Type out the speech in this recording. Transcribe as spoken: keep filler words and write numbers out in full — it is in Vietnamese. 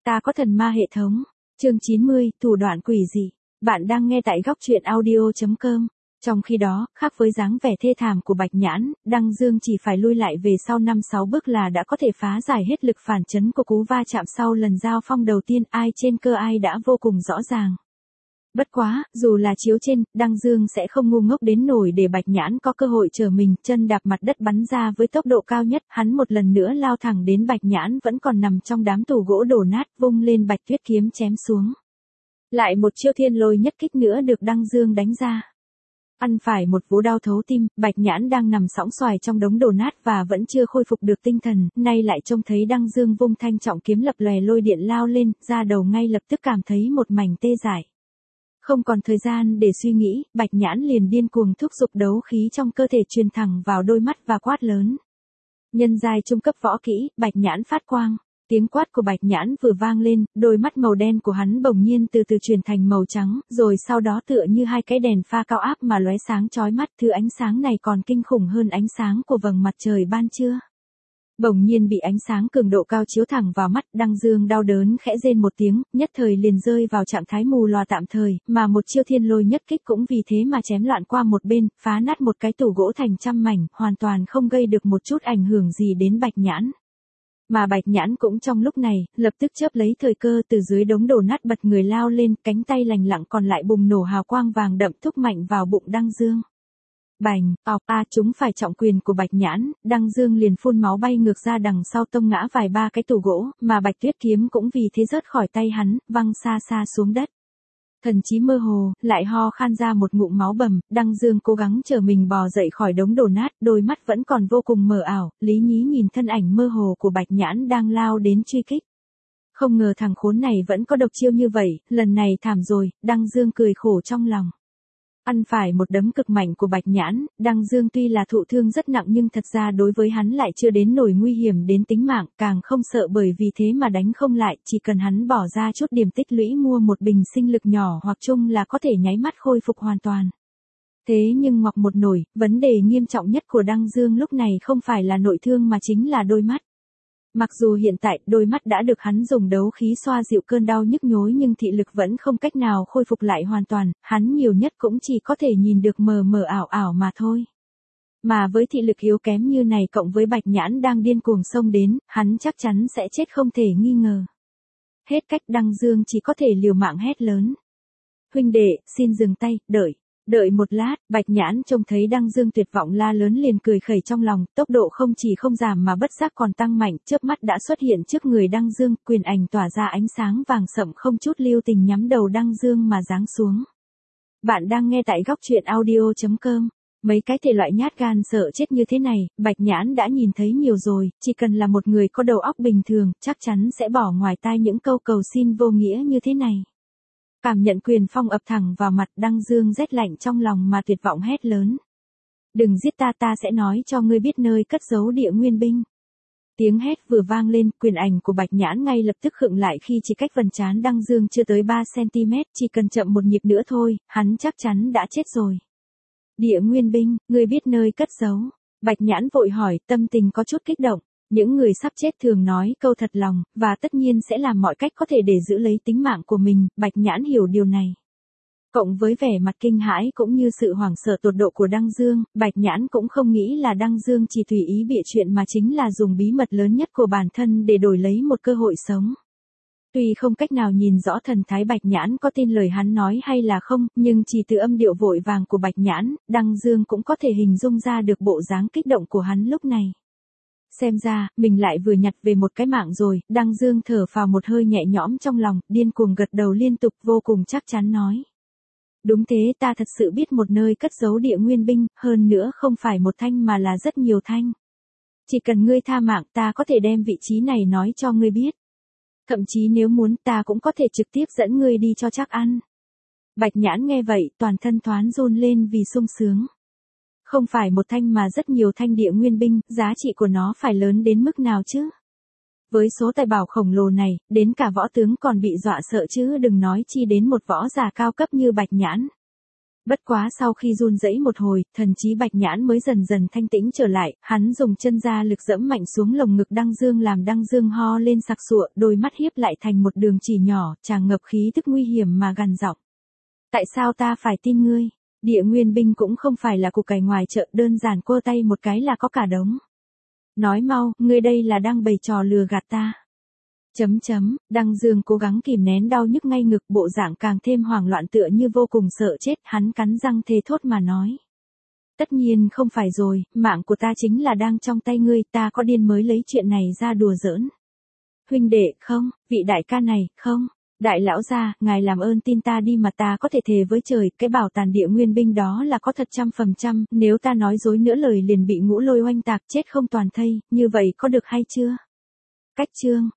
Ta có thần ma hệ thống. Chương chín mươi, thủ đoạn quỷ dị. Bạn đang nghe tại góc truyện audio chấm com. Trong khi đó, khác với dáng vẻ thê thảm của Bạch Nhãn, Đăng Dương chỉ phải lui lại về sau năm sáu bước là đã có thể phá giải hết lực phản chấn của cú va chạm sau lần giao phong đầu tiên, ai trên cơ ai đã vô cùng rõ ràng. Bất quá, dù là chiếu trên, Đăng Dương sẽ không ngu ngốc đến nổi để Bạch Nhãn có cơ hội trở mình, chân đạp mặt đất bắn ra với tốc độ cao nhất, hắn một lần nữa lao thẳng đến Bạch Nhãn vẫn còn nằm trong đám tủ gỗ đổ nát, vung lên Bạch Tuyết kiếm chém xuống. Lại một chiêu thiên lôi nhất kích nữa được Đăng Dương đánh ra. Ăn phải một vú đau thấu tim, Bạch Nhãn đang nằm sõng xoài trong đống đổ nát và vẫn chưa khôi phục được tinh thần, nay lại trông thấy Đăng Dương vung thanh trọng kiếm lập lòe lôi điện lao lên, ra đầu ngay lập tức cảm thấy một mảnh tê dại. Không còn thời gian để suy nghĩ, Bạch Nhãn liền điên cuồng thúc giục đấu khí trong cơ thể truyền thẳng vào đôi mắt và quát lớn. Nhân giai trung cấp võ kỹ, Bạch Nhãn phát quang. Tiếng quát của Bạch Nhãn vừa vang lên, đôi mắt màu đen của hắn bỗng nhiên từ từ chuyển thành màu trắng, rồi sau đó tựa như hai cái đèn pha cao áp mà lóe sáng chói mắt, thứ ánh sáng này còn kinh khủng hơn ánh sáng của vầng mặt trời ban trưa. Bỗng nhiên bị ánh sáng cường độ cao chiếu thẳng vào mắt, Đăng Dương đau đớn khẽ rên một tiếng, nhất thời liền rơi vào trạng thái mù lòa tạm thời, mà một chiêu thiên lôi nhất kích cũng vì thế mà chém loạn qua một bên, phá nát một cái tủ gỗ thành trăm mảnh, hoàn toàn không gây được một chút ảnh hưởng gì đến Bạch Nhãn. Mà Bạch Nhãn cũng trong lúc này, lập tức chớp lấy thời cơ từ dưới đống đổ nát bật người lao lên, cánh tay lành lặng còn lại bùng nổ hào quang vàng đậm thúc mạnh vào bụng Đăng Dương. Bành, ọc, a chúng phải trọng quyền của Bạch Nhãn, Đăng Dương liền phun máu bay ngược ra đằng sau tông ngã vài ba cái tủ gỗ, mà Bạch Tuyết kiếm cũng vì thế rớt khỏi tay hắn, văng xa xa xuống đất. Thần trí mơ hồ, lại ho khan ra một ngụm máu bầm, Đăng Dương cố gắng chờ mình bò dậy khỏi đống đổ nát, đôi mắt vẫn còn vô cùng mờ ảo, lý nhí nhìn thân ảnh mơ hồ của Bạch Nhãn đang lao đến truy kích. Không ngờ thằng khốn này vẫn có độc chiêu như vậy, lần này thảm rồi, Đăng Dương cười khổ trong lòng. Ăn phải một đấm cực mạnh của Bạch Nhãn, Đăng Dương tuy là thụ thương rất nặng nhưng thật ra đối với hắn lại chưa đến nổi nguy hiểm đến tính mạng, càng không sợ bởi vì thế mà đánh không lại, chỉ cần hắn bỏ ra chút điểm tích lũy mua một bình sinh lực nhỏ hoặc chung là có thể nháy mắt khôi phục hoàn toàn. Thế nhưng ngoặc một nổi, vấn đề nghiêm trọng nhất của Đăng Dương lúc này không phải là nội thương mà chính là đôi mắt. Mặc dù hiện tại đôi mắt đã được hắn dùng đấu khí xoa dịu cơn đau nhức nhối nhưng thị lực vẫn không cách nào khôi phục lại hoàn toàn, hắn nhiều nhất cũng chỉ có thể nhìn được mờ mờ ảo ảo mà thôi. Mà với thị lực yếu kém như này cộng với Bạch Nhãn đang điên cuồng xông đến, hắn chắc chắn sẽ chết không thể nghi ngờ. Hết cách, Đăng Dương chỉ có thể liều mạng hét lớn. Huynh đệ, xin dừng tay, đợi. Đợi một lát, Bạch Nhãn trông thấy Đăng Dương tuyệt vọng la lớn liền cười khẩy trong lòng, tốc độ không chỉ không giảm mà bất giác còn tăng mạnh, chớp mắt đã xuất hiện trước người Đăng Dương, quyền ảnh tỏa ra ánh sáng vàng sậm không chút lưu tình nhắm đầu Đăng Dương mà giáng xuống. Bạn đang nghe tại góc truyện audio chấm com. Mấy cái thể loại nhát gan sợ chết như thế này, Bạch Nhãn đã nhìn thấy nhiều rồi, chỉ cần là một người có đầu óc bình thường, chắc chắn sẽ bỏ ngoài tai những câu cầu xin vô nghĩa như thế này. Cảm nhận quyền phong ập thẳng vào mặt, Đăng Dương rét lạnh trong lòng mà tuyệt vọng hét lớn. Đừng giết ta, ta sẽ nói cho ngươi biết nơi cất giấu địa nguyên binh. Tiếng hét vừa vang lên, quyền ảnh của Bạch Nhãn ngay lập tức khựng lại khi chỉ cách vầng trán Đăng Dương chưa tới ba xăng-ti-mét, chỉ cần chậm một nhịp nữa thôi, hắn chắc chắn đã chết rồi. Địa nguyên binh, ngươi biết nơi cất giấu? Bạch Nhãn vội hỏi, tâm tình có chút kích động. Những người sắp chết thường nói câu thật lòng, và tất nhiên sẽ làm mọi cách có thể để giữ lấy tính mạng của mình, Bạch Nhãn hiểu điều này. Cộng với vẻ mặt kinh hãi cũng như sự hoảng sợ tột độ của Đăng Dương, Bạch Nhãn cũng không nghĩ là Đăng Dương chỉ tùy ý bịa chuyện mà chính là dùng bí mật lớn nhất của bản thân để đổi lấy một cơ hội sống. Tuy không cách nào nhìn rõ thần thái Bạch Nhãn có tin lời hắn nói hay là không, nhưng chỉ từ âm điệu vội vàng của Bạch Nhãn, Đăng Dương cũng có thể hình dung ra được bộ dáng kích động của hắn lúc này. Xem ra, mình lại vừa nhặt về một cái mạng rồi, Đăng Dương thở phào một hơi nhẹ nhõm trong lòng, điên cuồng gật đầu liên tục vô cùng chắc chắn nói. Đúng thế, ta thật sự biết một nơi cất giấu địa nguyên binh, hơn nữa không phải một thanh mà là rất nhiều thanh. Chỉ cần ngươi tha mạng ta có thể đem vị trí này nói cho ngươi biết. Thậm chí nếu muốn ta cũng có thể trực tiếp dẫn ngươi đi cho chắc ăn. Bạch Nhãn nghe vậy, toàn thân thoáng run lên vì sung sướng. Không phải một thanh mà rất nhiều thanh địa nguyên binh, giá trị của nó phải lớn đến mức nào chứ? Với số tài bảo khổng lồ này, đến cả võ tướng còn bị dọa sợ chứ đừng nói chi đến một võ giả cao cấp như Bạch Nhãn. Bất quá sau khi run rẩy một hồi, thần trí Bạch Nhãn mới dần dần thanh tĩnh trở lại, hắn dùng chân ra lực dẫm mạnh xuống lồng ngực Đăng Dương làm Đăng Dương ho lên sặc sụa, đôi mắt hiếp lại thành một đường chỉ nhỏ, tràn ngập khí tức nguy hiểm mà gằn giọng. Tại sao ta phải tin ngươi? Địa nguyên binh cũng không phải là củ cải ngoài chợ, đơn giản cua tay một cái là có cả đống. Nói mau, ngươi đây là đang bày trò lừa gạt ta. Chấm chấm, Đăng Dương cố gắng kìm nén đau nhức ngay ngực, bộ dạng càng thêm hoảng loạn tựa như vô cùng sợ chết, hắn cắn răng thề thốt mà nói. Tất nhiên không phải rồi, mạng của ta chính là đang trong tay ngươi, ta có điên mới lấy chuyện này ra đùa giỡn. Huynh đệ, không, vị đại ca này, không. Đại lão gia, ngài làm ơn tin ta đi mà ta có thể thề với trời, cái bảo tàng địa nguyên binh đó là có thật trăm phần trăm, nếu ta nói dối nữa lời liền bị ngũ lôi oanh tạc chết không toàn thây, như vậy có được hay chưa? Cách chương,